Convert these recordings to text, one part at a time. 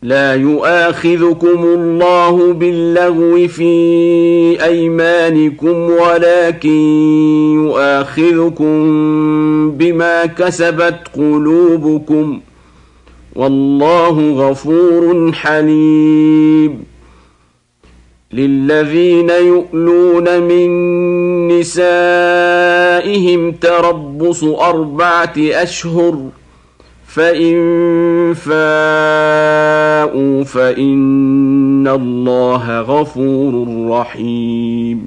لا يؤاخذكم الله باللغو في أيمانكم ولكن يؤاخذكم بما كسبت قلوبكم والله غفور حليم. للذين يؤلون من نسائهم تربص 4 أشهر فإن فاءوا فإن الله غفور رحيم.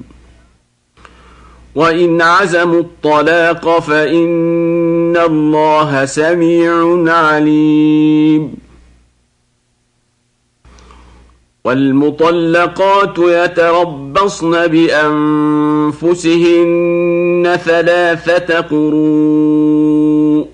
وإن عزموا الطلاق فإن الله سميع عليم. والمطلقات يتربصن بأنفسهن 3 قروء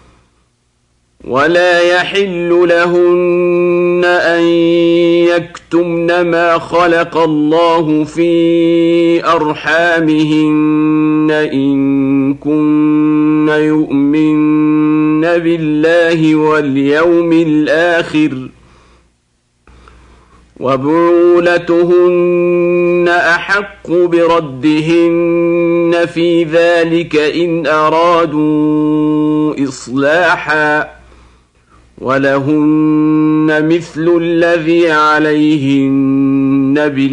ولا يحل لهن أن يكتمن ما خلق الله في أرحامهن إن كن يؤمن بالله واليوم الآخر وبعولتهن أحق بردهن في ذلك إن أرادوا إصلاحا ولهن مثل الذي عليهن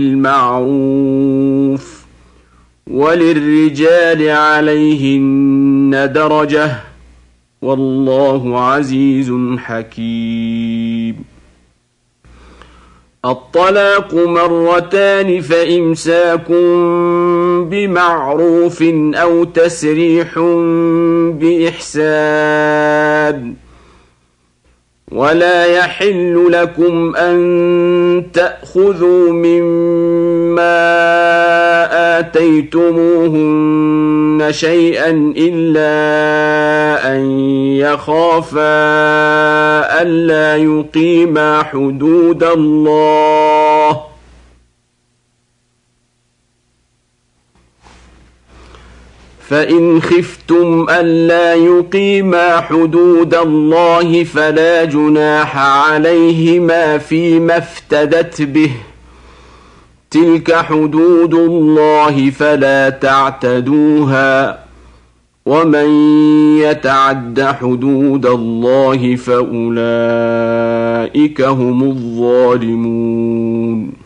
بالمعروف وللرجال عليهن درجة والله عزيز حكيم. الطلاق 2 فإمساك بمعروف أو تسريح بإحسان ولا يحل لكم أن تأخذوا مما آتيتموهن شيئا إلا أن يخافا ألا يقيما حدود الله فإن خفتم ألا يقيما حدود الله فلا جناح عليهما فيما افتدت به تلك حدود الله فلا تعتدوها ومن يتعد حدود الله فأولئك هم الظالمون.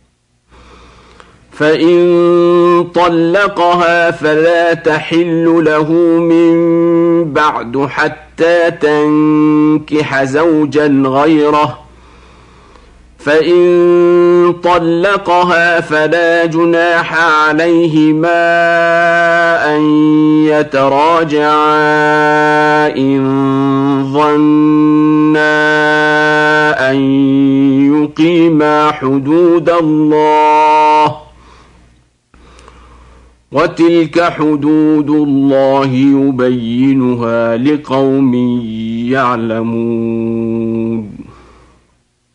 فإن طلقها فلا تحل له من بعد حتى تنكح زوجا غيره فإن طلقها فلا جناح عليهما أن يتراجعا إن ظنا أن يقيما حدود الله وتلك حدود الله يبينها لقوم يعلمون.